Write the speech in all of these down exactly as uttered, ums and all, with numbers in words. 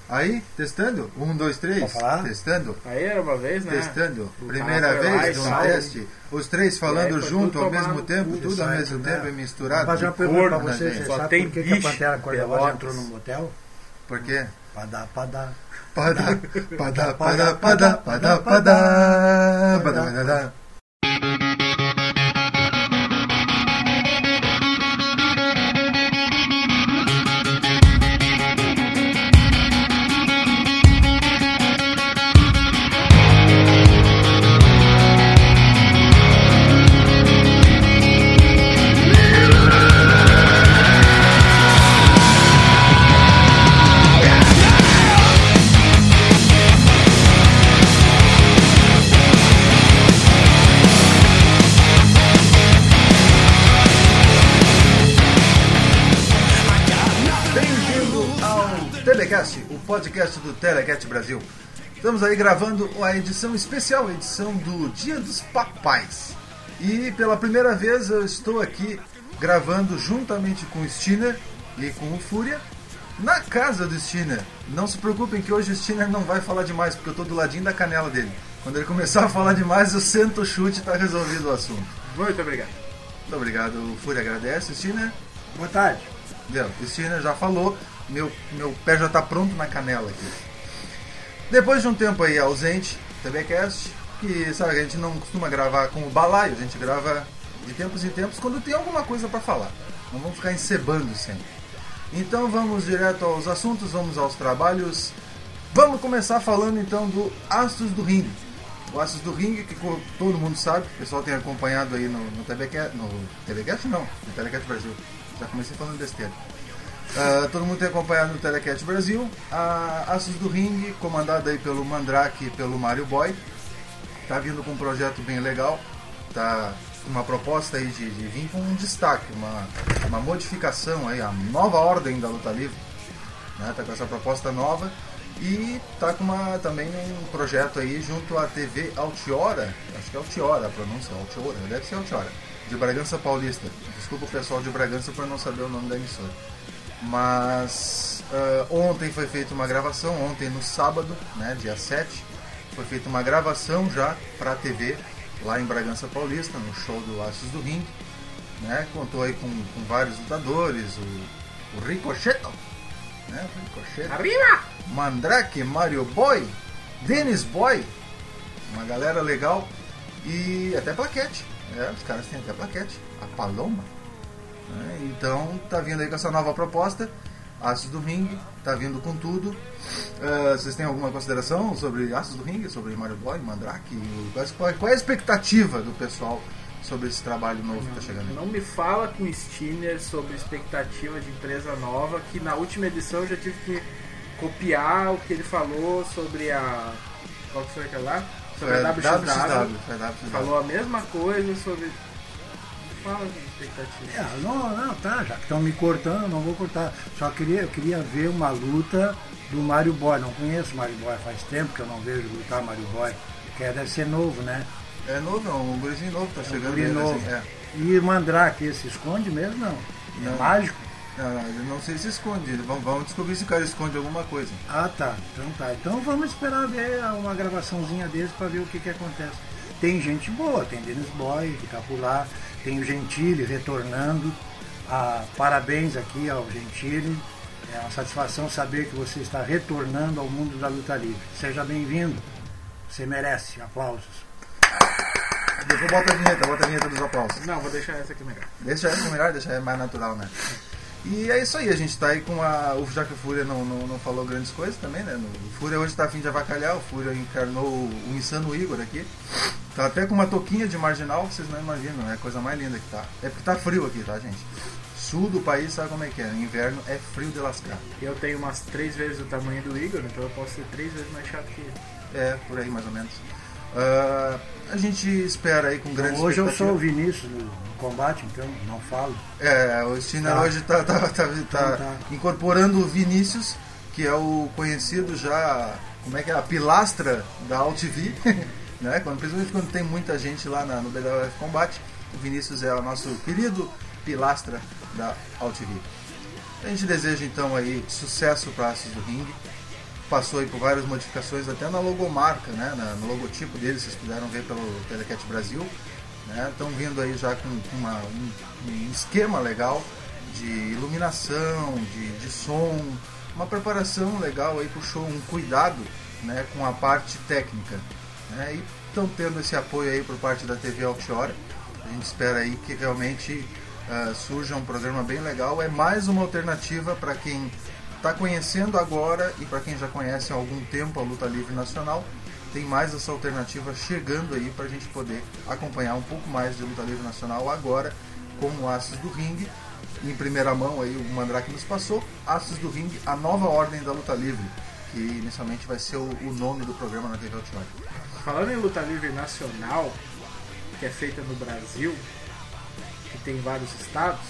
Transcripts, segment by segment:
Aí, testando. Um, dois, três. Pode falar? Testando. Aí era uma vez, né? Testando. O Primeira cara foi lá vez e de um tal. teste. Os três falando aí foi junto tudo ao mesmo tomado tempo, tudo tudo ao certo, mesmo né? tempo e misturado. Vou fazer uma Que pergunta pra corno, você. né, Você gente? Só sabe tem por que, que a bicho, Pantera Cor-de-Rosa pelotas. entrou no motel? Por quê? Pra dar, pra dar. Padá, padá, padá, padá, padá, padá, padá, padá. Telecast, o podcast do Telecast Brasil. Estamos aí gravando a edição especial, a edição do Dia dos Papais. E pela primeira vez eu estou aqui gravando juntamente com o Stinner e com o Fúria na casa do Stinner. Não se preocupem que hoje o Stinner não vai falar demais, porque eu estou do ladinho da canela dele. Quando ele começar a falar demais, eu sento o chute e está resolvido o assunto. Muito obrigado. Muito obrigado, o Fúria agradece. O Stinner, Boa tarde. Deu, o Stinner já falou. Meu, meu pé já tá pronto na canela aqui. Depois de um tempo aí ausente, TVcast, que sabe, a gente não costuma gravar com o balaio, a gente grava de tempos em tempos quando tem alguma coisa para falar. Não vamos ficar encebando sempre. Então vamos direto aos assuntos, vamos aos trabalhos. Vamos começar falando então do Astros do Ringue. O Astros do Ringue, que todo mundo sabe, o pessoal tem acompanhado aí no, no TVcast, no TVcast não, no Telecast Brasil. Já comecei falando besteira. Uh, todo mundo tem acompanhado no Telecast Brasil. A Astros do Ringue, comandada aí pelo Mandrake e pelo Mario Boy, tá vindo com um projeto bem legal. Tá com uma proposta aí de, de vir com um destaque, uma, uma modificação aí, a nova ordem da luta livre, né? Tá com essa proposta nova e tá com uma, também um projeto aí junto à T V Altiora, acho que é Altiora a pronúncia, Altiora, deve ser Altiora, de Bragança Paulista. Desculpa o pessoal de Bragança por não saber o nome da emissora. Mas uh, ontem foi feita uma gravação, ontem no sábado, né, dia sete, foi feita uma gravação já para a T V, lá em Bragança Paulista, no show do Astros do Ringue, né, contou aí com, com vários lutadores, o, o Ricocheto, né, o Ricocheto, Arriba! Mandrake, Mario Boy, Dennis Boy, uma galera legal e até plaquete, né, os caras têm até plaquete, a Paloma. Então tá vindo aí com essa nova proposta, Astros do Ringue, tá vindo com tudo. Uh, vocês têm alguma consideração sobre Astros do Ringue, sobre Mario Boy, Mandrake? Qual, qual é a expectativa do pessoal sobre esse trabalho novo que tá chegando aí? Não me fala com o Stinner sobre expectativa de empresa nova, que na última edição eu já tive que copiar o que ele falou sobre a... Qual que foi aquela lá? Sobre É, a W X W. W X W, é, W X W. Falou a mesma coisa sobre... Fala de expectativa. É, não, não, tá, já que estão me cortando, não vou cortar. Só queria, eu queria ver uma luta do Mario Boy. Não conheço o Mario Boy, faz tempo que eu não vejo lutar Mario Boy. Que é, deve ser novo, né? É novo, é um gurizinho novo, tá É um chegando guri aí, novo. assim, é. E Mandrake, esse esconde mesmo, não? Não. É mágico? Não, não, ele não sei se esconde, vamos, vamos descobrir se o cara esconde alguma coisa. Ah, tá. Então tá. Então vamos esperar ver uma gravaçãozinha desse pra ver o que que acontece. Tem gente boa, tem Dennis Boy que tá por lá, tem o Gentili retornando. Ah, parabéns aqui ao Gentili. É uma satisfação saber que você está retornando ao mundo da luta livre. Seja bem-vindo. Você merece aplausos. Depois bota a vinheta, bota a vinheta dos aplausos. Não, vou deixar essa aqui melhor. Deixa essa melhor, deixa é mais natural, né? E é isso aí, a gente tá aí com a... Já que o Fúria não, não, não falou grandes coisas também, né? O Fúria hoje tá a fim de avacalhar, o Fúria encarnou o insano Igor aqui. Tá até com uma touquinha de marginal, vocês não imaginam, é a coisa mais linda que tá. É porque tá frio aqui, tá, gente? Sul do país sabe como é que é, no inverno é frio de lascar. Eu tenho umas três vezes o tamanho do Igor, então eu posso ser três vezes mais chato que ele. É, por aí mais ou menos. Uh, a gente espera aí com grandes Então, hoje eu sou o Vinícius no combate, então não falo. É, o Stinner Tá. hoje tá, tá, tá, tá Então tá. incorporando o Vinícius, que é o conhecido já, como é que é, a pilastra da Alt V, né? Quando, principalmente quando tem muita gente lá na, no B W F Combate, o Vinícius é o nosso querido pilastra da Alt V. A gente deseja então aí sucesso para Astros do Ringue. passou aí por várias modificações, até na logomarca, né? Na, no logotipo dele, vocês puderam ver pelo Telecat Brasil. Estão, né? Vindo aí já com, com uma, um, um esquema legal de iluminação, de, de som, uma preparação legal aí pro show, um cuidado, né, com a parte técnica, né? E estão tendo esse apoio aí por parte da T V Altiora. A gente espera aí que realmente uh, surja um programa bem legal. É mais uma alternativa para quem está conhecendo agora e para quem já conhece há algum tempo a luta livre nacional. Tem mais essa alternativa chegando aí para a gente poder acompanhar um pouco mais de luta livre nacional agora, como Aços do Ringue. Em primeira mão aí o Mandrake nos passou, Aços do Ringue, a nova ordem da luta livre, que inicialmente vai ser o, o nome do programa na T V Altiora. Falando em luta livre nacional, que é feita no Brasil, que tem vários estados,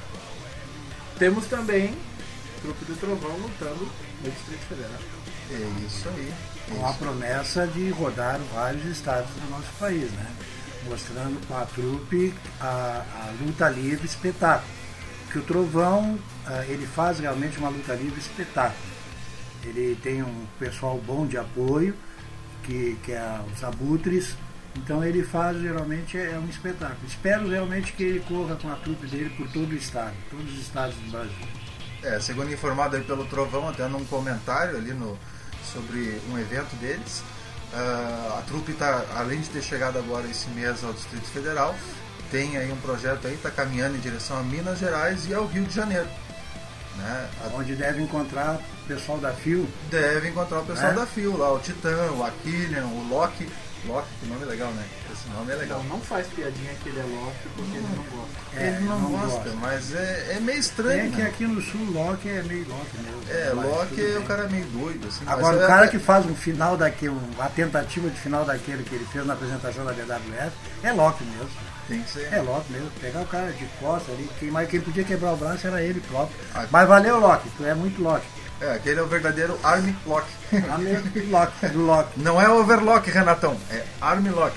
temos também o Trupe do Trovão lutando no Distrito Federal. É isso aí. É Com a isso. promessa de rodar vários estados do nosso país, né? Mostrando com a trupe a, a luta livre espetáculo. Que o Trovão, ele faz realmente uma luta livre espetáculo. Ele tem um pessoal bom de apoio, que, que é os abutres, então ele faz geralmente é um espetáculo. Espero realmente que ele corra com a trupe dele por todo o estado, todos os estados do Brasil. É, segundo informado aí pelo Trovão, até num comentário ali no, sobre um evento deles, uh, a trupe está, além de ter chegado agora esse mês ao Distrito Federal, tem aí um projeto aí, está caminhando em direção a Minas Gerais e ao Rio de Janeiro. Né? Onde deve encontrar o pessoal da Fio. Deve encontrar o pessoal É? da Fio lá, o Titã, o Aquilian, o Loki. Loki, que nome legal, né? Esse nome é legal. Não, não faz piadinha que ele é Loki porque ele não gosta. É, Ele não, não gosta, gosta. mas é, é meio estranho. É que né? aqui no sul Loki é meio Loki mesmo. É, mas Loki tudo é bem. o cara meio doido. Assim, mas Agora, é o cara até- que faz um final daquele, uma tentativa de final daquele que ele fez na apresentação da B W F, é Loki mesmo. Tem que ser. É Loki mesmo. Pegar o cara de costa ali, quem, mais, quem podia quebrar o braço era ele próprio. Ah. Mas valeu, Loki, tu é muito Loki. É, aquele é o verdadeiro Army Loki. A mesmo Loki, do Loki. Não é Overlock, Renatão, é Army Lock.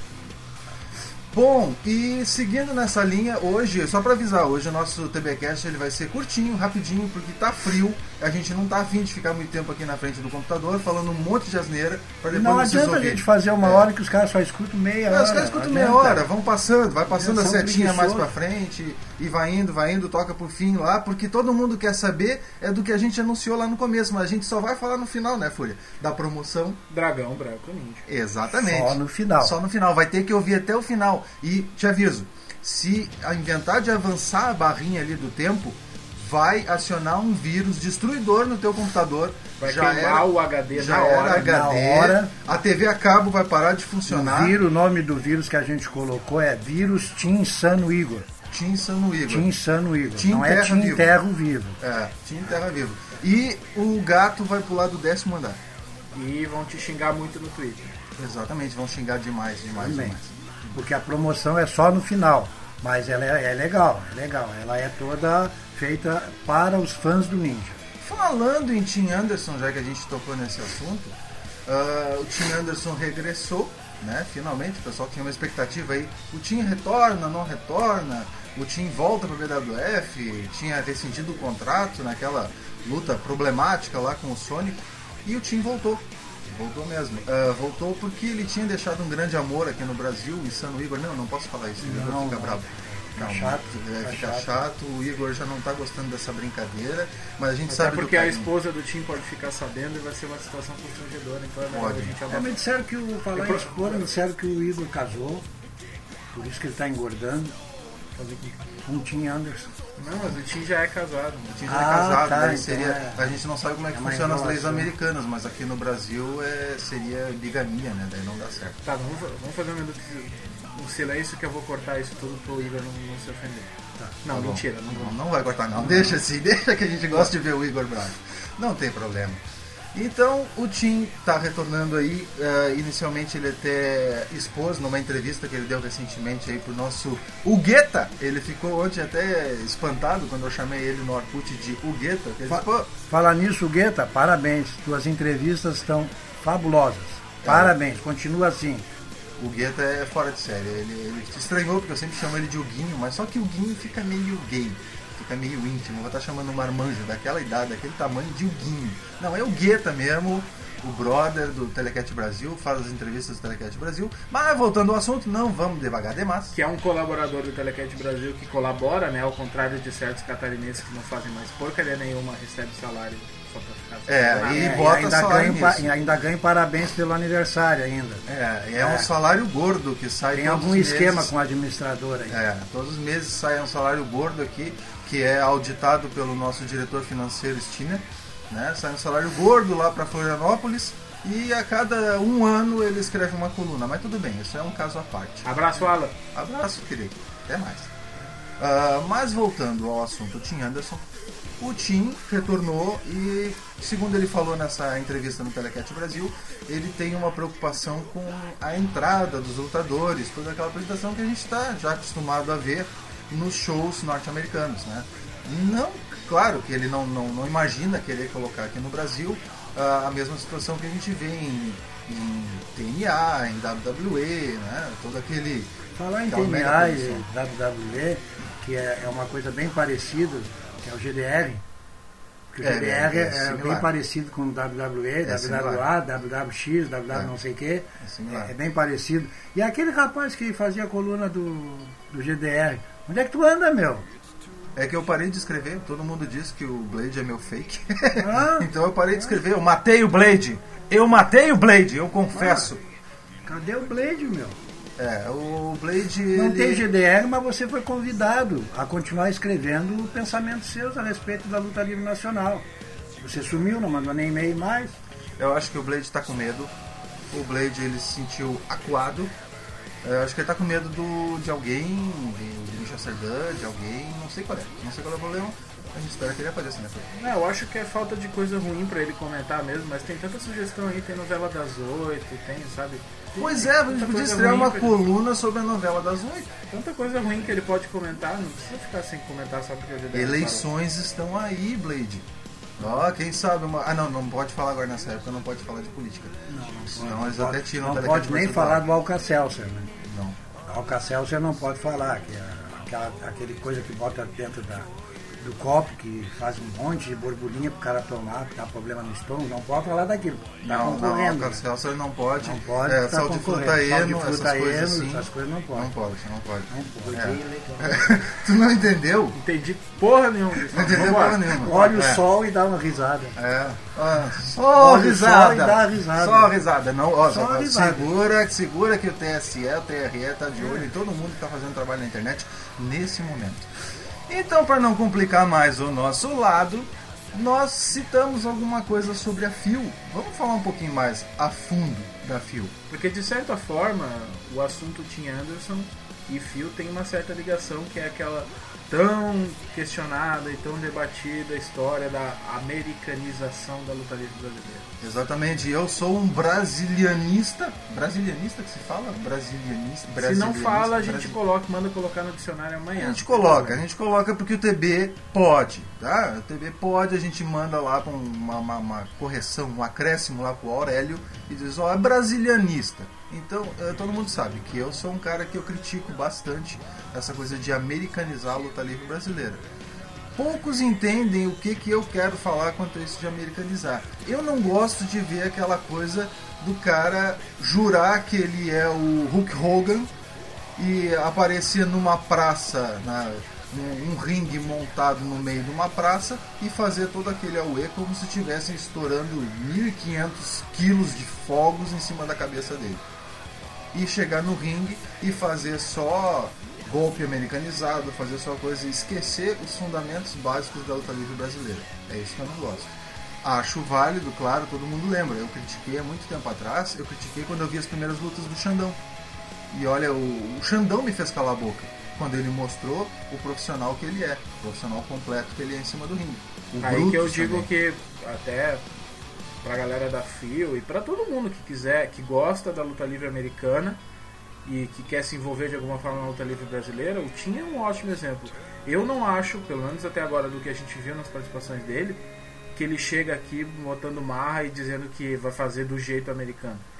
Bom, e seguindo nessa linha, hoje, só pra avisar, hoje o nosso TBcast ele vai ser curtinho, rapidinho, porque tá frio, a gente não tá afim de ficar muito tempo aqui na frente do computador, falando um monte de asneira, pra depois Não vocês adianta a ouvirem. gente fazer uma É. hora que os caras só escutam meia É, hora. os caras escutam não meia adianta. hora, vão passando, vai passando a São setinha mais preguiçosos. pra frente e vai indo, vai indo, toca por fim lá, porque todo mundo quer saber é do que a gente anunciou lá no começo, mas a gente só vai falar no final, né, Fúria? Da promoção. Dragão Branco Ninja. Exatamente. Só no final. Só no final, vai ter que ouvir até o final. E te aviso, se a inventar de avançar a barrinha ali do tempo, vai acionar um vírus destruidor no teu computador. Vai já queimar era, o H D já na era hora. H D, na hora. a T V a cabo vai parar de funcionar. O, vírus, o nome do vírus que a gente colocou é vírus Team Insano Igor. Team Insano Igor. Team Insano Igor. Team Não é Terra Team Vivo. Terra Vivo. É, Team Terra Vivo. E o gato vai pular do décimo andar. E vão te xingar muito no Twitter. Exatamente, vão xingar demais, demais, Também. demais. Porque a promoção é só no final. Mas ela é, é legal, é legal. Ela é toda feita para os fãs do Ninja. Falando em Tim Anderson, já que a gente tocou nesse assunto, uh, o Tim Anderson regressou, né? Finalmente, o pessoal tinha uma expectativa aí. O Tim retorna, não retorna, o Tim volta para o B W F, tinha rescindido o contrato naquela luta problemática lá com o Sonic, e o Tim voltou. Voltou mesmo. Uh, voltou porque ele tinha deixado um grande amor aqui no Brasil, o Insano Igor. Não, não posso falar isso, o Igor Não, fica não. bravo. Fica Não, chato, é, fica fica chato. chato. O Igor já não tá gostando dessa brincadeira, mas a gente Até sabe porque do a carinho. esposa do Tim pode ficar sabendo e vai ser uma situação constrangedora. Então é melhor Pode. a gente É, abafar. mas disseram que o falar em esposa, me disseram que o Igor casou, por isso que ele está engordando. Fazer com- Com o Tim Anderson. Não, mas o Tim já é casado. O Tim já Ah, é casado, tá, daí então seria, é- a gente não sabe como é que é uma funcionam as leis enrolação. americanas, mas aqui no Brasil é, seria bigamia, né? Daí não dá certo. Tá, vamos, vamos fazer um minuto de um silêncio que eu vou cortar isso tudo pro Igor não, não se ofender. Tá. Não, Tá bom. mentira, não Não, vou. não vai cortar não, deixa assim, deixa que a gente gosta de ver o Igor bravo. Não tem problema. Então o Tim tá retornando aí, eh, inicialmente ele até expôs numa entrevista que ele deu recentemente aí pro nosso Hugueta. Ele ficou ontem até espantado quando eu chamei ele no Orkut de Hugueta. Ele Fa- ficou, Falar nisso, Guetta, parabéns. Tuas entrevistas estão fabulosas. Parabéns, continua assim. o Guetta é fora de série. Ele, ele se estranhou porque eu sempre chamo ele de Huguinho, mas só que o Huguinho fica meio gay. fica meio íntimo. Vou estar chamando um marmanjo daquela idade, daquele tamanho, de Huguinho. Não, é o Guetta mesmo, o brother do Telecat Brasil, faz as entrevistas do Telecat Brasil. Mas voltando ao assunto, não vamos devagar demais. Que é um colaborador do Telecat Brasil que colabora, né? Ao contrário de certos catarinenses que não fazem mais porcaria nenhuma, recebe salário só pra ficar. É, e É, bota ainda salário ganha, nisso. e ainda ganha parabéns pelo aniversário ainda. É, é, É. um salário gordo que sai Tem todos algum os esquema meses. com a administradora aí. É, todos os meses sai um salário gordo aqui, que é auditado pelo nosso diretor financeiro, Stina, né? Sai um salário gordo lá para Florianópolis e a cada um ano ele escreve uma coluna. Mas tudo bem, isso é um caso à parte. Abraço, Alan. Abraço, querido. Até mais. Ah, mas voltando ao assunto Tim Anderson, o Tim retornou e, segundo ele falou nessa entrevista no Telecat Brasil, ele tem uma preocupação com a entrada dos lutadores, toda aquela apresentação que a gente está já acostumado a ver nos shows norte-americanos, né? Não, claro que ele não, não, não imagina querer colocar aqui no Brasil ah, a mesma situação que a gente vê em, em T N A, em W W E, né? Todo aquele... Falar em T aquela N mega A e produção. W W E, que é, é uma coisa bem parecida, que é o G D R. Que o É, G D R é, é, é é similar. bem parecido com o W W E, É W W A, W W X, W W É. não sei o quê. É similar. É, é bem parecido. E aquele rapaz que fazia a coluna do, do G D R, onde é que tu anda, meu? É que eu parei de escrever, todo mundo diz que o Blade é meu fake. Ah. Então eu parei de escrever, eu matei o Blade. Eu matei o Blade, eu confesso. Cadê o Blade, meu? É, o Blade. Não ele... tem G D R, mas você foi convidado a continuar escrevendo pensamentos seus a respeito da luta livre nacional. Você sumiu, não mandou nem e-mail mais. Eu acho que o Blade tá com medo. O Blade ele se sentiu acuado. Eu acho que ele tá com medo do, de alguém, de, de Michel Serdan, de alguém, não sei qual é. Não sei qual é o problema. A gente espera que ele apareça, né? Não, eu acho que é falta de coisa ruim pra ele comentar mesmo, mas tem tanta sugestão aí, tem novela das oito, tem, sabe? Pois é, a gente Tanta podia coisa estrear ruim uma pra- coluna sobre a novela das oito. Tanta coisa ruim que ele pode comentar, não precisa ficar sem comentar só porque o G D R Eleições estão aí, Blade. Ó, quem sabe uma... Ah, não, não pode falar agora nessa época, não pode falar de política. Não, não Senão eles até tiram o Não Telecat pode nem Portugal. falar do Alcacelser, né? Não. Alcacelser não pode falar, que é aquela, aquele coisa que bota dentro da, do copo, que faz um monte de borbulhinha pro cara tomar, que dá problema no estômago, não pode falar daquilo. Tá Não, não, concorrendo. o Celso não pode. Não pode, É, tá sal de concorrendo. fruta Sal de eno, fruta essas coisas eno, assim. essas coisas não pode. Não pode, não pode. Não pode. É. Tu não entendeu? Entendi porra nenhuma disso. Não entendeu Vambora. porra nenhuma. Olha o É. sol e dá uma risada. É. Ah, só Olha o risada. sol e dá risada. Só risada. Não, ó, Só só risada. segura, segura que o T S E, o T R E tá de olho em todo mundo que tá fazendo trabalho na internet nesse momento. Então, para não complicar mais o nosso lado, nós citamos alguma coisa sobre a Fio. Vamos falar um pouquinho mais a fundo da Fio. Porque de certa forma, o assunto Tim Anderson e Phil tem uma certa ligação, que é aquela tão questionada e tão debatida história da americanização da luta livre brasileira. Exatamente, eu sou um brasilianista. Brasilianista que se fala? Brasilianista. Se não brasilianista, fala, a gente brasi- coloca, manda colocar no dicionário A amanhã. gente coloca, a gente coloca porque o T B pode, tá? O T B pode, a gente manda lá com uma, uma, uma correção, um acréscimo lá pro Aurélio e diz, ó, é brasilianista. Então, eh, todo mundo sabe que eu sou um cara que eu critico bastante essa coisa de americanizar a luta livre brasileira. Poucos entendem o que, que eu quero falar quanto a isso de americanizar. Eu não gosto de ver aquela coisa do cara jurar que ele é o Hulk Hogan e aparecer numa praça, na, um, um ringue montado no meio de uma praça e fazer todo aquele auê como se estivessem estourando mil e quinhentos quilos de fogos em cima da cabeça dele. E chegar no ringue e fazer só golpe americanizado, fazer só coisa e esquecer os fundamentos básicos da luta livre brasileira. É isso que eu não gosto. Acho válido, claro, todo mundo lembra. Eu critiquei há muito tempo atrás, eu critiquei quando eu vi as primeiras lutas do Xandão. E olha, o, o Xandão me fez calar a boca quando ele mostrou o profissional que ele é, o profissional completo que ele é em cima do ringue. O Aí que eu Brutus digo também. que até pra galera da Fio e pra todo mundo que quiser, que gosta da luta livre americana e que quer se envolver de alguma forma na luta livre brasileira, o Tim é um ótimo exemplo. Eu não acho, pelo menos até agora do que a gente viu nas participações dele, que ele chega aqui botando marra e dizendo que vai fazer do jeito americano.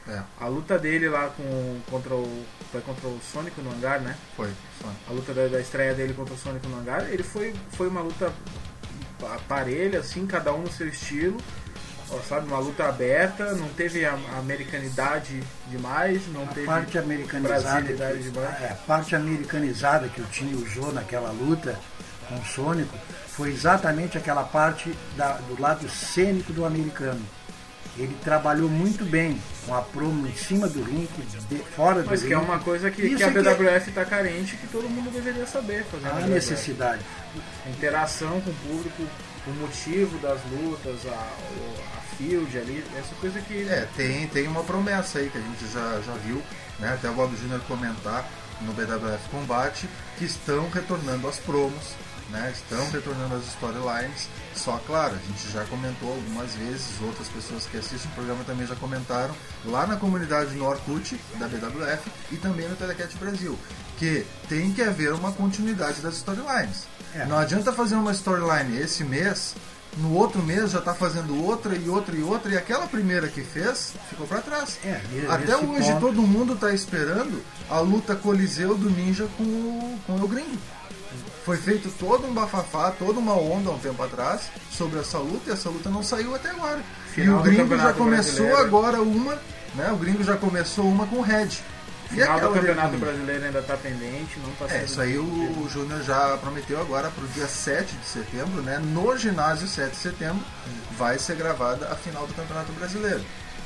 É. A luta dele lá com, contra o. Foi contra o Sônico no hangar, né? Foi. Só. A luta da, da estreia dele contra o Sônico no hangar, ele foi, foi uma luta parelha, assim, cada um no seu estilo. Ó, sabe, uma luta aberta, não teve a, a americanidade demais, não A teve parte americanizada, brasilidade que, demais. é, a parte americanizada que o time usou naquela luta com o Sônico foi exatamente aquela parte da- do lado cênico do americano. Ele trabalhou muito bem com a promo em cima do ringue, de- fora do Mas ringue. que é uma coisa que, Isso que a é que- B W F está carente, que todo mundo deveria saber fazer. na A B W F. necessidade. Interação com o público, o motivo das lutas, a, o- a field ali, essa coisa que. É, tem, tem uma promessa aí que a gente já, já viu, né? Até o Bob Júnior comentar no B W F Combate, que estão retornando as promos, né? Estão retornando as storylines. Só, claro, a gente já comentou algumas vezes, outras pessoas que assistem o programa também já comentaram, lá na comunidade no Orkut da B W F e também no Telecat Brasil, que tem que haver uma continuidade das storylines. É. Não adianta fazer uma storyline esse mês, no outro mês já tá fazendo outra e outra e outra, e aquela primeira que fez ficou pra trás. É, e- Até nesse hoje ponto- todo mundo tá esperando a luta Coliseu do Ninja com o, com o Gringo. Foi feito todo um bafafá, toda uma onda há um tempo atrás sobre essa luta, e essa luta não saiu até agora. Final e o do Gringo já Campeonato começou Brasileiro. agora uma, né? O Gringo já começou uma com o Red. E Final do aquela dele Campeonato também? Brasileiro ainda está pendente, não está sendo. É, isso aí o, o Júnior já prometeu agora para o dia sete de setembro, né? No ginásio sete de setembro, vai ser gravada a final do Campeonato Brasileiro.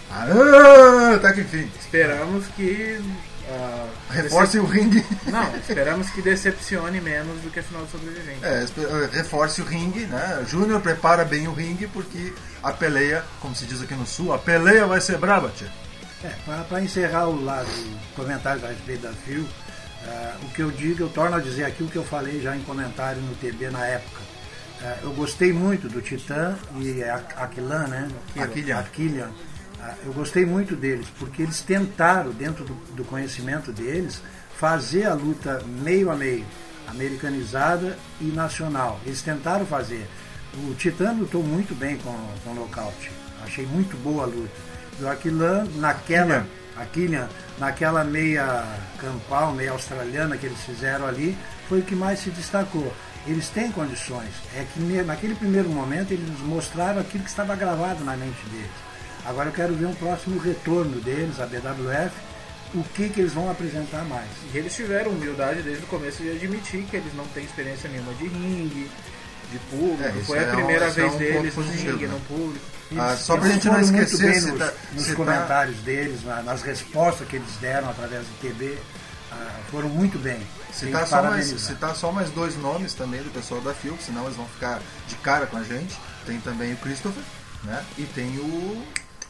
Ah, até que enfim. Esperamos que. ah, Reforce o ringue. decep- Não, esperamos que decepcione menos do que a final do sobrevivente. É, espe- eh, reforce o ringue, né? Júnior prepara bem o ringue, porque a peleia, como se diz aqui no sul, a peleia vai ser braba, tia. É, para encerrar o lado comentários a respeito da F I U, ah, o que eu digo, eu torno a dizer aqui o que eu falei já em comentário no T B na época. Ah, eu gostei muito do Titã e a Aquilan, né? Aquilian. Aquilian. Ah, eu gostei muito deles, porque eles tentaram, dentro do, do conhecimento deles, fazer a luta meio a meio, americanizada e nacional. Eles tentaram fazer. O Titã lutou muito bem com, com o nocaute. Achei muito boa a luta. E o Aquilan, naquela, Aquilian, naquela meia campal, meia australiana que eles fizeram ali, foi o que mais se destacou. Eles têm condições. É que ne- naquele primeiro momento eles nos mostraram aquilo que estava gravado na mente deles. Agora eu quero ver um próximo retorno deles, a B W F, o que, que eles vão apresentar mais. E eles tiveram humildade desde o começo de admitir que eles não têm experiência nenhuma de ringue, de público. É, isso Foi é a um- primeira isso é vez um deles ponto no positivo, ringue, né? no público. Ah, Eles- só pra eles gente não foram muito esquecer, bem se nos, tá- nos se tá- comentários deles, na- nas respostas que eles deram através do T B, ah, foram muito bem. Tem Citar que só, mais, parabenizar. citar só mais dois nomes também do pessoal da F I U, senão eles vão ficar de cara com a gente. Tem também o Christopher, né? E tem o,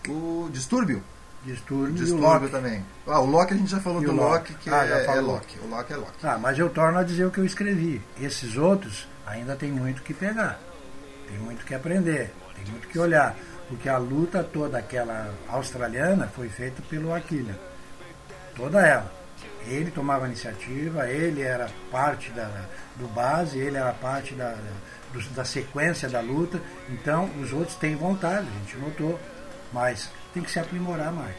o Distúrbio. Distúrbio e o Distúrbio Loki. também. Ah, o Loki a gente já falou E do o Loki, Loki. que Ah, é, já é falou. Loki. O Loki é Loki. Ah, mas eu torno a dizer o que eu escrevi. Esses outros ainda tem muito que pegar. Tem muito que aprender. Tem muito que olhar. Porque a luta toda aquela australiana foi feita pelo Aquila. Toda ela. Ele tomava a iniciativa, ele era parte da, do base, ele era parte da, do- da sequência da luta. Então os outros têm vontade, a gente notou. Mas tem que se aprimorar mais.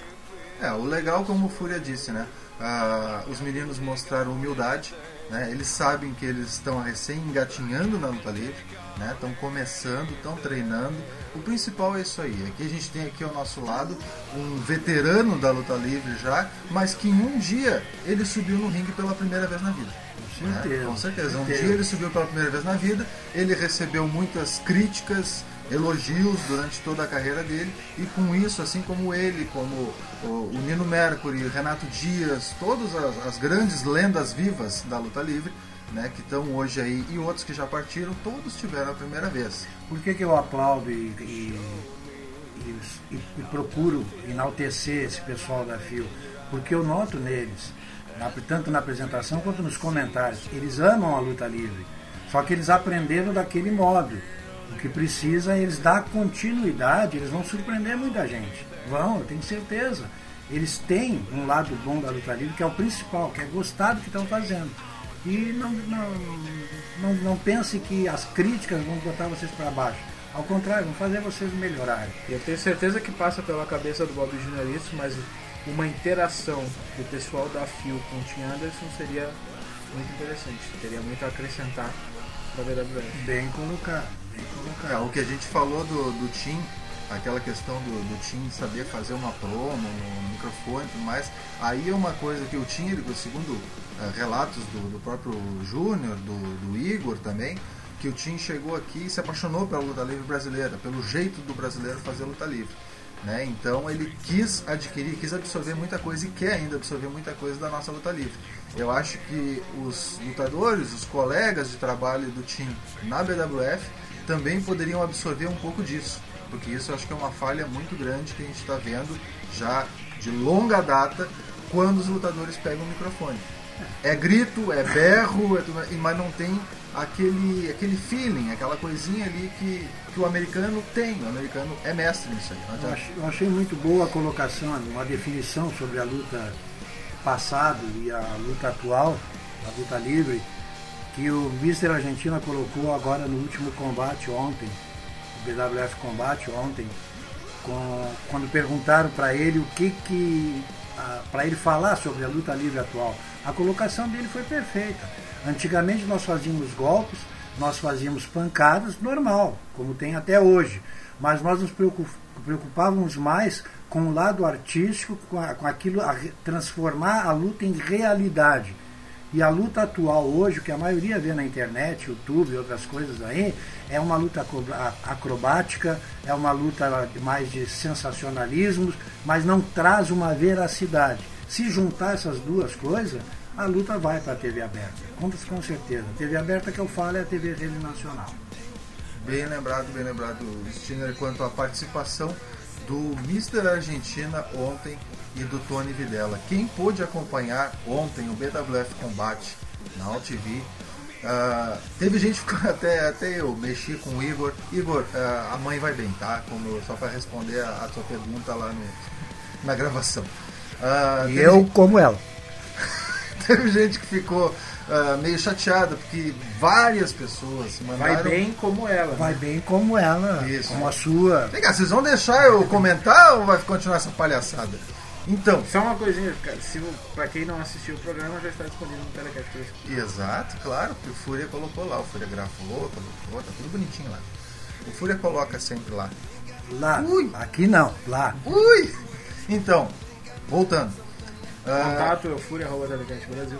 É, o legal, como o Fúria disse, né? Ah, os meninos mostraram humildade, né? Eles sabem que eles estão recém engatinhando na luta livre, né? Estão começando, estão treinando. O principal é isso aí. Aqui a gente tem aqui ao nosso lado um veterano da luta livre já, mas que em um dia ele subiu no ringue pela primeira vez na vida. Com né? certeza. Com certeza. Um certeza. dia ele subiu pela primeira vez na vida, ele recebeu muitas críticas, elogios durante toda a carreira dele, e com isso, assim como ele, como o, o Nino Mercury, Renato Dias, todas as, as grandes lendas vivas da luta livre, né, que estão hoje aí, e outros que já partiram, todos tiveram a primeira vez. Por que, que eu aplaudo e, e, e- e procuro enaltecer esse pessoal da F I U? Porque eu noto neles, na- tanto na apresentação quanto nos comentários, eles amam a luta livre, só que eles aprenderam daquele modo. O que precisa é eles dar continuidade, eles vão surpreender muita gente. Vão, eu tenho certeza. Eles têm um lado bom da luta livre, que é o principal, que é gostar do que estão fazendo. E não, não, não, não pense que as críticas vão botar vocês para baixo. Ao contrário, vão fazer vocês melhorarem. Eu tenho certeza que passa pela cabeça do Bob Júnior isso, mas uma interação do pessoal da Fio com o Tim Anderson seria muito interessante. Teria muito a acrescentar para a B W F. Bem colocado, bem colocado. É, o que a gente falou do, do Tim, aquela questão do, do Tim saber fazer uma promo no microfone e tudo mais, aí é uma coisa que o Tim, ele, segundo uh, relatos do, do próprio Júnior, do, do Igor também, que o Tim chegou aqui e se apaixonou pela luta livre brasileira, pelo jeito do brasileiro fazer luta livre. Né? Então ele quis adquirir, quis absorver muita coisa e quer ainda absorver muita coisa da nossa luta livre. Eu acho que os lutadores, os colegas de trabalho do Tim na B W F também poderiam absorver um pouco disso, porque isso eu acho que é uma falha muito grande que a gente está vendo já de longa data quando os lutadores pegam o microfone. É grito, é berro, é tudo, mas não tem aquele, aquele feeling, aquela coisinha ali que, que o americano tem. O americano é mestre nisso aí. Eu achei, eu achei muito boa a colocação, uma definição sobre a luta passada e a luta atual, a luta livre, que o mister Argentina colocou agora no último combate ontem, o B W F Combate ontem, com, quando perguntaram para ele o que que... para ele falar sobre a luta livre atual. A colocação dele foi perfeita. Antigamente nós fazíamos golpes, nós fazíamos pancadas, normal, como tem até hoje. Mas nós nos preocupávamos mais com o lado artístico, com, a, com aquilo, a transformar a luta em realidade. E a luta atual hoje, o que a maioria vê na internet, YouTube e outras coisas aí, é uma luta acrobática, é uma luta mais de sensacionalismos, mas não traz uma veracidade. Se juntar essas duas coisas, a luta vai para a T V aberta. Contas com certeza. A T V aberta que eu falo é a T V Rede Nacional. Bem lembrado, bem lembrado, Stinner, quanto à participação do mister Argentina ontem e do Tony Videla. Quem pôde acompanhar ontem o B W F Combate na All T V, uh, teve gente que até, até eu mexi com o Igor. Igor, uh, a mãe vai bem, tá? Como, só para responder a, a sua pergunta lá no, na gravação. Uh, e eu gente, como ela. Teve gente que ficou uh, meio chateada, porque várias pessoas mandaram... Vai bem como ela. Vai né? bem como ela, Isso. como a sua. Vem cá, vocês vão deixar eu comentar ou vai continuar essa palhaçada? Então... Só uma coisinha, se, pra quem não assistiu o programa, já está disponível no Telecast. Exato, claro, porque o Fúria colocou lá, o Fúria gravou, colocou, tá tudo bonitinho lá. O Fúria coloca sempre lá. Lá, Ui. aqui não, lá. Ui! Então, voltando. Contato uh, Fúria arroba Telecast Brasil.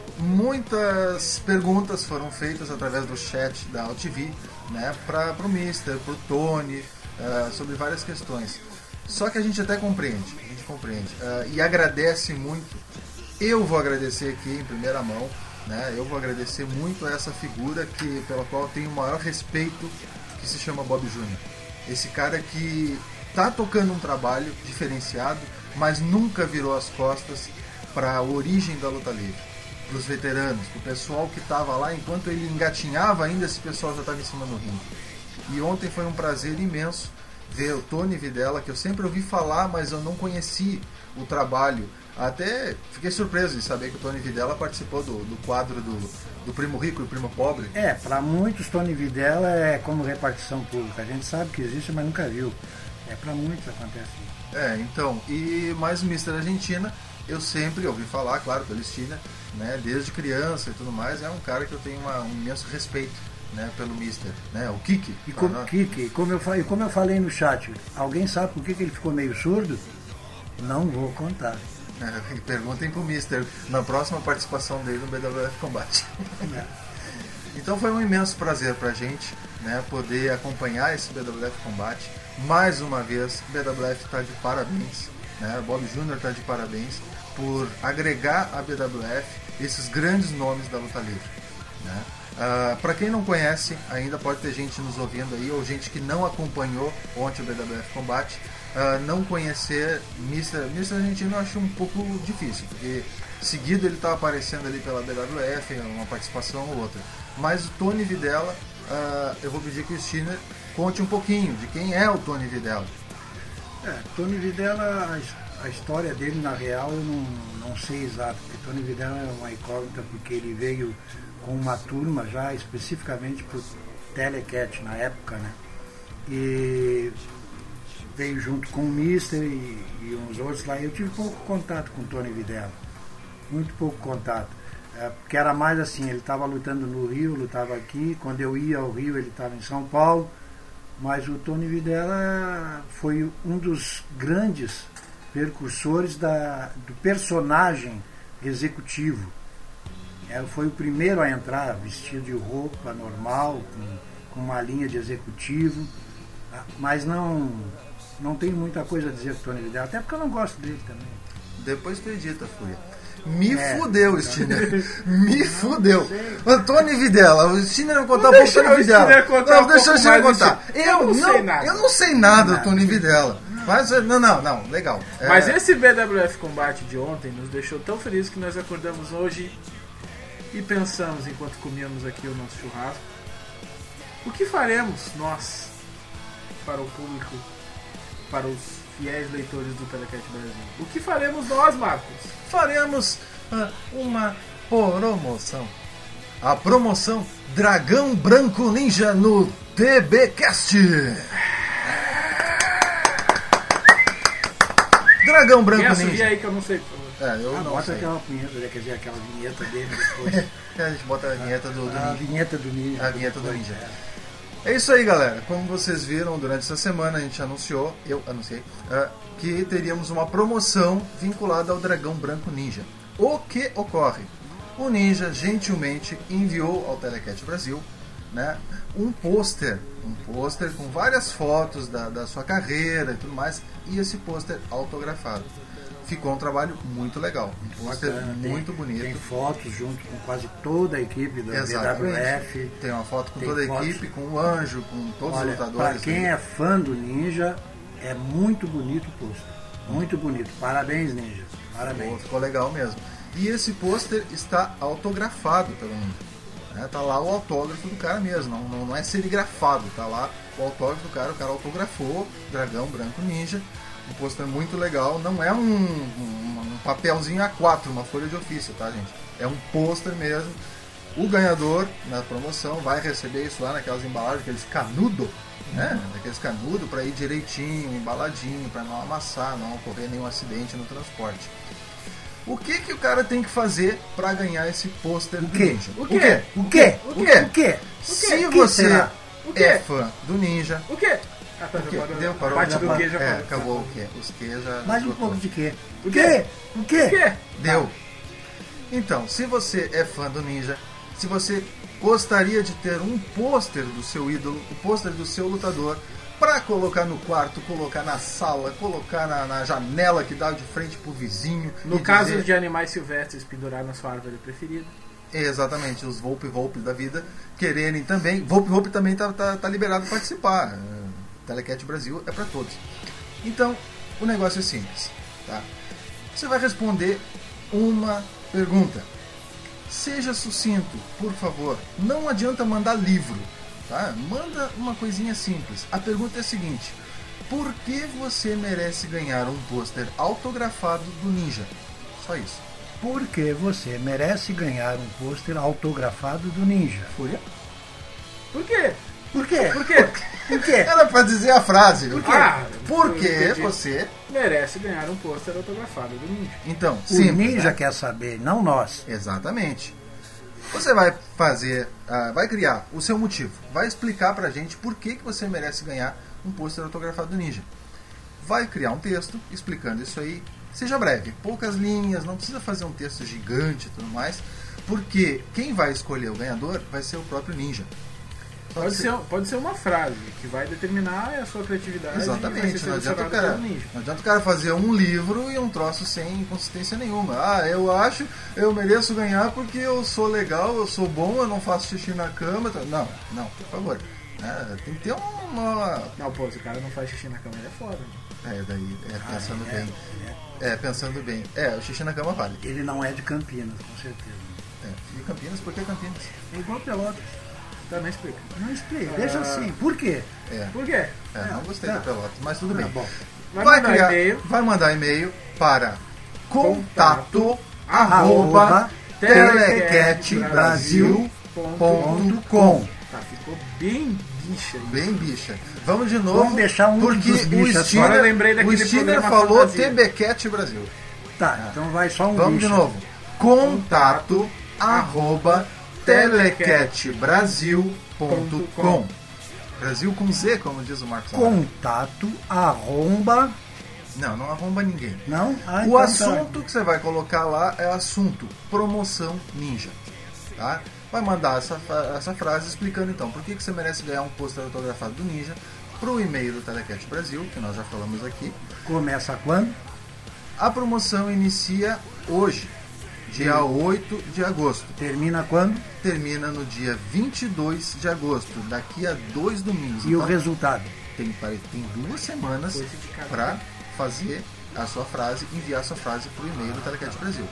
Muitas perguntas foram feitas através do chat da All T V, né, para o mister, para o Tony, uh, sobre várias questões. Só que a gente até compreende, a gente compreende uh, e agradece muito. Eu vou agradecer aqui em primeira mão, né, eu vou agradecer muito a essa figura que, pela qual eu tenho o maior respeito, que se chama Bob Júnior. Esse cara que tá tocando um trabalho diferenciado, mas nunca virou as costas para a origem da luta livre, para os veteranos, para o pessoal que estava lá enquanto ele engatinhava ainda, esse pessoal já estava em cima no ringue. E ontem foi um prazer imenso ver o Tony Videla, que eu sempre ouvi falar, mas eu não conheci o trabalho. Até fiquei surpreso de saber que o Tony Videla participou do, do quadro do, do Primo Rico e Primo Pobre. É, para muitos Tony Videla é como repartição pública. A gente sabe que existe, mas nunca viu. É, para muitos acontece isso. É, então, e mais o mister Argentina, eu sempre ouvi falar, claro, pelo Stinner, né, desde criança e tudo mais, é um cara que eu tenho uma, um imenso respeito, né, pelo mister, né, o Kiki. E como, Kiki, como, eu, falei, como eu falei no chat, alguém sabe por que, que ele ficou meio surdo? Não vou contar. É, perguntem pro mister na próxima participação dele no B W F Combate. É. Então foi um imenso prazer pra gente, né, poder acompanhar esse B W F Combate. Mais uma vez, o B W F está de parabéns, né, o Bob Júnior está de parabéns por agregar à B W F esses grandes nomes da luta livre, né? Uh, para quem não conhece, ainda pode ter gente nos ouvindo aí, ou gente que não acompanhou ontem o B W F Combate, uh, não conhecer mister mister Argentina eu acho um pouco difícil, porque seguido ele está aparecendo ali pela B W F, uma participação ou outra. Mas o Tony Videla, uh, eu vou pedir que o Stinner conte um pouquinho de quem é o Tony Videla. É, Tony Videla, a história dele na real eu não, não sei exato, porque Tony Videla é uma incógnita porque ele veio com uma turma já especificamente para o Telecat na época, né? e veio junto com o Mister e, e uns outros lá. Eu tive pouco contato com o Tony Videla, muito pouco contato, é, porque era mais assim, ele estava lutando no Rio, lutava aqui, quando eu ia ao Rio ele estava em São Paulo, mas o Tony Videla foi um dos grandes percursores da, do personagem executivo. É, foi o primeiro a entrar vestido de roupa normal, com, com uma linha de executivo, mas não, não tem muita coisa a dizer do Tony Videla, até porque eu não gosto dele também. Depois tu edita, Fúria. Me É. fudeu, Stinner. Me Não fudeu. sei. Antônio Videla. O Stinner vai contar Vou um pouco do deixar Tony o Videla. Stinner contar Não, um deixa o pouco Stinner mais do contar. Stinner. Eu Eu não sei nada. Eu não sei nada do Nada. Tony Videla. Mas, não, não, não. Legal. É, Mas esse B W F Combate de ontem nos deixou tão felizes que nós acordamos hoje e pensamos, enquanto comíamos aqui o nosso churrasco, o que faremos nós para o público, para os fiéis leitores do Telecast Brasil? O que faremos nós, Marcos? faremos ah, uma promoção. A promoção Dragão Branco Ninja no TBcast. Dragão Branco Quem assumir Ninja. aí que eu não sei, por favor. É, eu Ah, não bota sei. aquela punheta, né, quer dizer, aquela vinheta dele depois. A gente bota a vinheta do, do a Ninja. vinheta do Ninja. A vinheta do depois, Ninja. é. É isso aí, galera. Como vocês viram, durante essa semana a gente anunciou, eu anunciei, ah, que teríamos uma promoção vinculada ao Dragão Branco Ninja. O que ocorre? O Ninja gentilmente enviou ao Telecast Brasil, né, um pôster, um pôster com várias fotos da, da sua carreira e tudo mais, e esse pôster autografado. Ficou um trabalho muito legal, um pôster Bacana, tem- muito bonito. Tem fotos junto com quase toda a equipe da B W F. Tem uma foto com Tem toda a fotos. equipe, com o Anjo, com todos Olha, os para lutadores. quem aí. é fã do Ninja, é muito bonito o pôster. Muito bonito. Parabéns, Ninja. Pô, Parabéns. ficou legal mesmo. E esse pôster está autografado pelo Ninja. Né? Tá lá o autógrafo do cara mesmo, não, não, não é serigrafado, tá lá o autógrafo do cara, o cara autografou Dragão Branco Ninja. Um pôster muito legal, não é um, um, um papelzinho A quatro, uma folha de ofício, tá, gente? É um pôster mesmo. O ganhador na promoção vai receber isso lá naquelas embalagens, aqueles canudo, né? Aqueles canudo para ir direitinho, embaladinho, para não amassar, não ocorrer nenhum acidente no transporte. O que que o cara tem que fazer para ganhar esse pôster O do quê? Ninja? O quê? O quê? O O quê? quê? O quê? Se O que você será? O quê? é fã do Ninja, O quê? Ah, tá, o quê? já parou. Deu, parou? Parte Já do parou? quê já É, parou. acabou o quê? Os que já Mais um esgotou. pouco de quê? O O quê? quê? O quê? O quê? Deu. Então, se você é fã do Ninja, se você gostaria de ter um pôster do seu ídolo, o pôster do seu lutador, para colocar no quarto, colocar na sala, colocar na, na janela que dá de frente pro vizinho. No e caso dizer- de animais silvestres pendurar na sua árvore preferida. Exatamente, os Volpe Volpe da vida quererem também. Volpe Volpe também tá, tá, tá liberado para participar. Uh, Telecat Brasil é para todos. Então, o negócio é simples, tá? Você vai responder uma pergunta. Seja sucinto, por favor. Não adianta mandar livro, tá? Manda uma coisinha simples. A pergunta é a seguinte: por que você merece ganhar um pôster autografado do Ninja? Só isso. Porque você merece ganhar um pôster autografado do Ninja. Fúria? Por quê? Por quê? Por quê? Por quê? Era pra dizer a frase. Por quê? Ah, eu porque entendi. você. Merece ganhar um pôster autografado do Ninja. Então, O simples, Ninja né? quer saber, não nós. Exatamente. Você vai fazer, ah, vai criar o seu motivo, vai explicar pra gente por que, que você merece ganhar um pôster autografado do Ninja. Vai criar um texto explicando isso aí. Seja breve, poucas linhas, não precisa fazer um texto gigante e tudo mais, porque quem vai escolher o ganhador vai ser o próprio Ninja. Então, Pode você- ser, pode ser uma frase que vai determinar a sua criatividade. e vai Exatamente, ser não adianta, o selecionado cara, pelo Ninja. não adianta o cara fazer um livro e um troço sem consistência nenhuma. Ah, eu acho, eu mereço ganhar porque eu sou legal, eu sou bom, eu não faço xixi na cama. tá- Não, não, por favor. É, tem que ter uma. Não, pô, se o cara não faz xixi na cama, ele é foda. Né? É, daí, é, pensando Ah, é, bem. é. É, pensando bem. É, o xixi na cama vale. Ele não é de Campinas, com certeza. É. E Campinas, por que Campinas? É igual Pelotas. Tá, não explica. Não explica, deixa Ah. assim. Por quê? É, Por quê? é, não gostei tá. da Pelotas, mas tudo Ah, bem. bom. Vai, Vai, mandar criar, e-mail. vai mandar e-mail para contato arroba arroba telecat brasil ponto com. Tá, ficou bem bicha. Isso. Bem bicha. Vamos de novo. Vamos deixar um porque dos bichos o só. Steiner, Eu lembrei daquele o Steiner programa falou Fantasia. T B Cat Brasil. Tá, então vai só um Vamos bicho. de novo. Contato arroba telequetbrasil ponto com. Brasil com Z, como diz o Marcos. Contato, arromba... Não, não arromba ninguém. Não? Ah, O então assunto tá. que você vai colocar lá é assunto promoção ninja, tá? Vai mandar essa, fa- essa frase explicando então por que, que você merece ganhar um pôster autografado do Ninja pro e-mail do Telecat Brasil, que nós já falamos aqui. Começa quando? A promoção inicia hoje, dia oito de agosto. Termina quando? Termina no dia vinte e dois de agosto, daqui a dois domingos. E Então, o resultado? tem, tem duas semanas Coisa de cada para fazer a sua frase, enviar a sua frase para o e-mail do Telecat Brasil.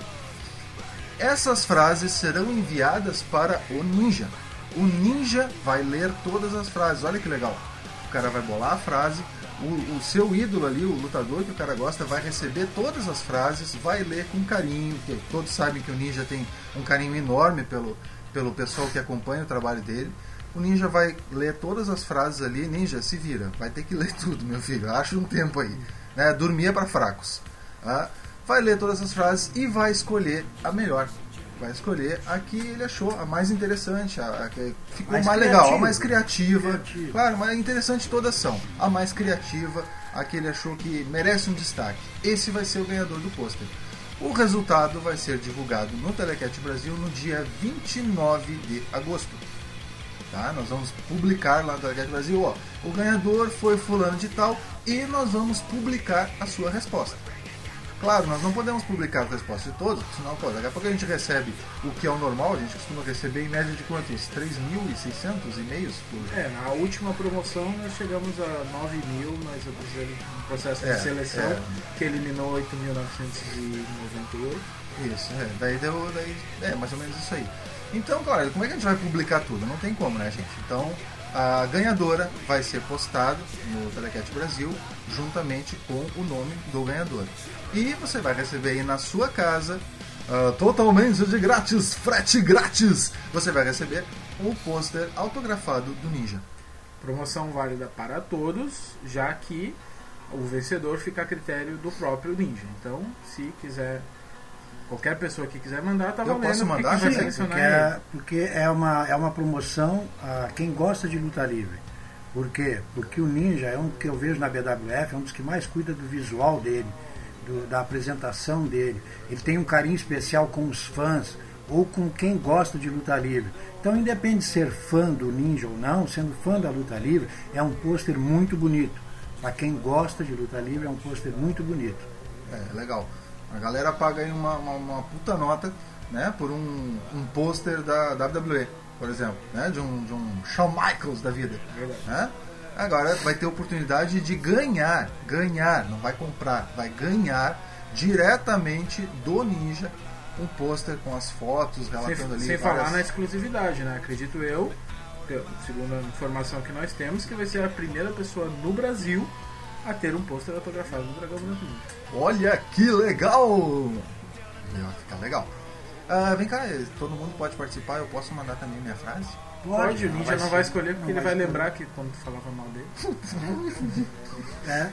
Essas frases serão enviadas para o Ninja. O Ninja vai ler todas as frases. Olha que legal. O cara vai bolar a frase, o, o seu ídolo ali, o lutador que o cara gosta, vai receber todas as frases, vai ler com carinho, porque todos sabem que o Ninja tem um carinho enorme pelo, pelo pessoal que acompanha o trabalho dele. O Ninja vai ler todas as frases ali. Ninja, se vira, vai ter que ler tudo, meu filho. Acha um tempo aí. Né? Dormir é para fracos. Tá? Vai ler todas as frases e vai escolher a melhor. Vai escolher a que ele achou a mais interessante, a, a que ficou mais, Mais legal, a criativa. mais criativa. Criativa. Claro, mas interessante todas são. A mais criativa, a que ele achou que merece um destaque. Esse vai ser o ganhador do pôster. O resultado vai ser divulgado no Telecat Brasil no dia vinte e nove de agosto. Tá? Nós vamos publicar lá no Telecat Brasil, ó, o ganhador foi fulano de tal, e nós vamos publicar a sua resposta. Claro, nós não podemos publicar as respostas de todos, senão, pô, daqui a pouco a gente recebe o que é o normal, a gente costuma receber em média de quantos? três mil e seiscentos e-mails por... É, na última promoção nós chegamos a nove mil, mas eu precisei de um processo É, de seleção é. que eliminou oito mil novecentos e noventa e oito. Isso, é, daí deu, daí, é mais ou menos isso aí. Então, claro, como é que a gente vai publicar tudo? Não tem como, né, gente? Então, a ganhadora vai ser postada no Telecat Brasil, juntamente com o nome do ganhador. E você vai receber aí na sua casa, uh, totalmente de grátis, frete grátis, você vai receber o pôster autografado do Ninja. Promoção válida para todos, já que o vencedor fica a critério do próprio Ninja. Então, se quiser, qualquer pessoa que quiser mandar, tá Eu valendo. posso porque mandar, quem vai José? selecionar Porque ele. é, porque é uma, é uma promoção a quem gosta de luta livre. Por quê? Porque o Ninja é um que eu vejo na B W F, é um dos que mais cuida do visual dele, do, da apresentação dele. Ele tem um carinho especial com os fãs ou com quem gosta de luta livre. Então, independe de ser fã do Ninja ou não, sendo fã da luta livre, é um pôster muito bonito. Para quem gosta de luta livre, é um pôster muito bonito. É, legal. A galera paga aí uma, uma, uma puta nota, né, por um, um pôster da W W E, por exemplo, né, de um, de um Shawn Michaels da vida. Verdade. Né? Agora vai ter oportunidade de ganhar, ganhar, não vai comprar, vai ganhar diretamente do Ninja um pôster com as fotos Sem, relatando ali sem várias- falar na exclusividade, né? Acredito eu, que- segundo a informação que nós temos, que vai ser a primeira pessoa no Brasil a ter um pôster autografado do Dragão Branco Ninja. Olha que legal! Vai ficar legal. Ah, vem cá, todo mundo pode participar, eu posso mandar também minha frase? Pode, o Ninja não vai ser- escolher, porque não ele vai escolher. lembrar que quando tu falava mal dele. É.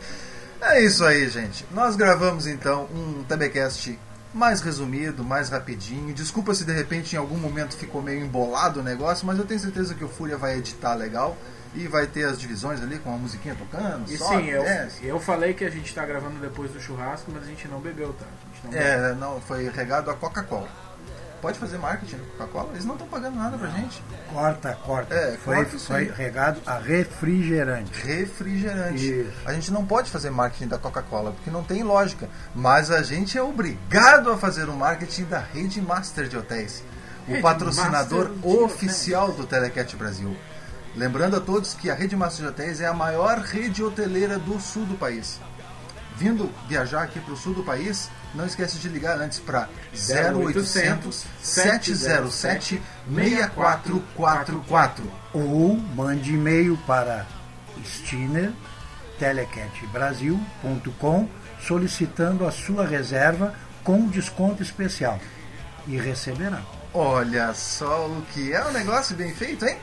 É isso aí, gente. Nós gravamos então um TBcast mais resumido, mais rapidinho. Desculpa se de repente em algum momento ficou meio embolado o negócio, mas eu tenho certeza que o Fúria vai editar legal e vai ter as divisões ali com a musiquinha tocando. E sobe, sim, eu, desce. eu falei que a gente tá gravando depois do churrasco, mas a gente não bebeu, tá? A gente não bebeu. É, não, foi regado a Coca-Cola. Pode fazer marketing com Coca-Cola? Eles não estão pagando nada pra gente. Corta, corta. É, foi, corta isso foi aí. regado a refrigerante. Refrigerante. Isso. A gente não pode fazer marketing da Coca-Cola, porque não tem lógica. Mas a gente é obrigado a fazer o marketing da Rede Master de Hotéis, o Rede patrocinador Master de oficial do Telecat Brasil. Lembrando a todos que a Rede Master de Hotéis é a maior rede hoteleira do sul do país. Vindo viajar aqui para o sul do país, não esquece de ligar antes para zero oitocentos, sete zero sete, seis quatro quatro quatro. Ou mande e-mail para stiner telecat brasil ponto com solicitando a sua reserva com desconto especial. E receberá. Olha só o que é um negócio bem feito, hein?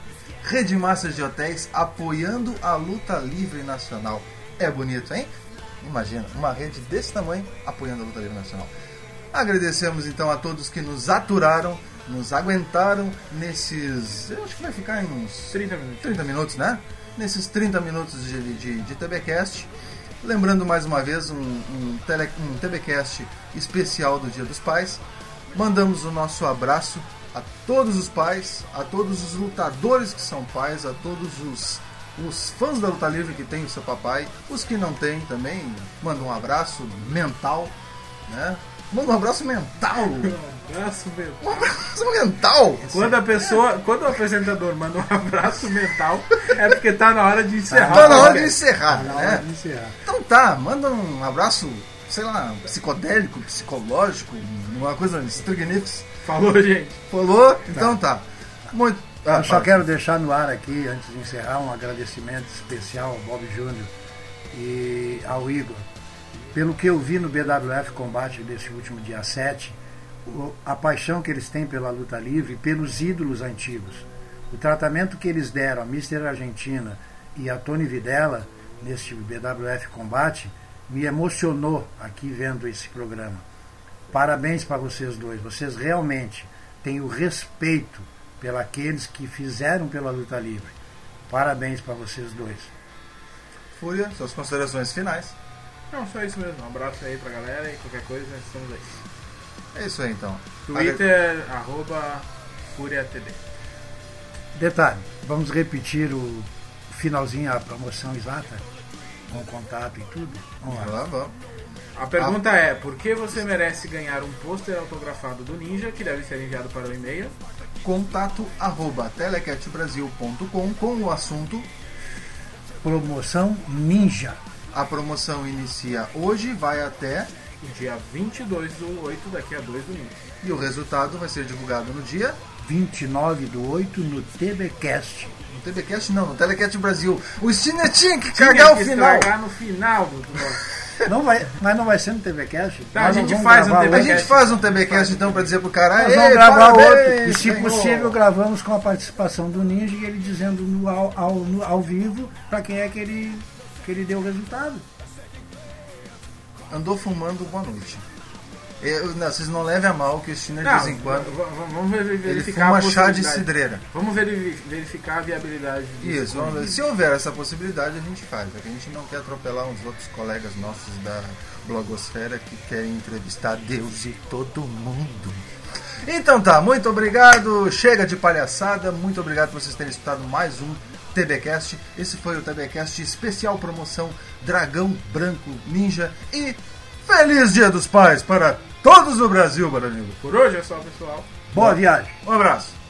Rede Masters de Hotéis apoiando a luta livre nacional. É bonito, hein? Imagina, uma rede desse tamanho apoiando a luta livre nacional. Agradecemos então a todos que nos aturaram, nos aguentaram nesses... Eu acho que vai ficar em uns trinta minutos. trinta minutos, né? Nesses trinta minutos de, de, de TBcast. Lembrando mais uma vez um, um, tele, um TBcast especial do Dia dos Pais. Mandamos o nosso abraço a todos os pais, a todos os lutadores que são pais, a todos os, os fãs da luta livre que tem o seu papai, os que não têm também, manda um abraço mental, né? Manda um abraço mental. Um abraço mental. Um abraço mental. Quando a pessoa, quando o apresentador manda um abraço mental, é porque tá na hora de encerrar. Tá na hora de encerrar, Tá na né? hora de encerrar. Então tá, manda um abraço, sei lá, psicodélico, psicológico, uma coisa estrangenífica. Falou, gente. Falou? Então tá. Muito. Ah, Eu só fala. quero deixar no ar aqui, antes de encerrar, um agradecimento especial ao Bob Júnior e ao Igor. Pelo que eu vi no B W F Combate desse último dia sete, o- a paixão que eles têm pela luta livre, pelos ídolos antigos. O tratamento que eles deram a mister Argentina e a Tony Videla nesse B W F Combate me emocionou aqui vendo esse programa. Parabéns para vocês dois. Vocês realmente têm o respeito pelos que fizeram pela luta livre. Parabéns para vocês dois. Fúria, suas considerações finais. Não, só isso mesmo. Um abraço aí pra galera e qualquer coisa, nós estamos aí. É isso aí então. Twitter, arroba FúriaTB. Detalhe, vamos repetir o finalzinho, a promoção exata, com o contato e tudo. Vamos lá. Vamos, vamos. A pergunta é, por que você merece ganhar um pôster autografado do Ninja, que deve ser enviado para o e-mail? Contato arroba telecatbrasil ponto com com o assunto. Promoção Ninja. A promoção inicia hoje, vai até Dia vinte e dois do oito, daqui a dois domingos. e o resultado vai ser divulgado no dia vinte e nove do oito no TBcast. no TBcast, não, no Telecast Brasil. O Cine tinha que cagar o que final. estragar no final do, do... Não vai, mas não vai ser no TBcast? Tá, Nós a não gente vamos faz um gravar TBcast. A outro. gente faz um TBcast então pra dizer pro cara, Nós "Ei, vamos gravar parabéns, outro. E se ganhou." possível, gravamos com a participação do Ninja e ele dizendo no, ao, ao, no, ao vivo para quem é que ele, que ele deu o resultado. Andou fumando, boa noite. Eu, não, vocês não levem a mal que o Steiner de Não, vez em quando v- v- vamos ver- ele verificar fuma a chá de possibilidade. cidreira. Vamos veri- verificar a viabilidade disso. Isso, vamos ver. Se houver essa possibilidade, a gente faz. É que a gente não quer atropelar uns outros colegas nossos da blogosfera que querem entrevistar Deus e todo mundo. Então tá, muito obrigado. Chega de palhaçada. Muito obrigado por vocês terem escutado mais um TBcast. Esse foi o TBcast especial promoção Dragão Branco Ninja. E feliz Dia dos Pais para todos no Brasil, Baranildo. Por hoje é só, pessoal. Boa viagem. Um abraço.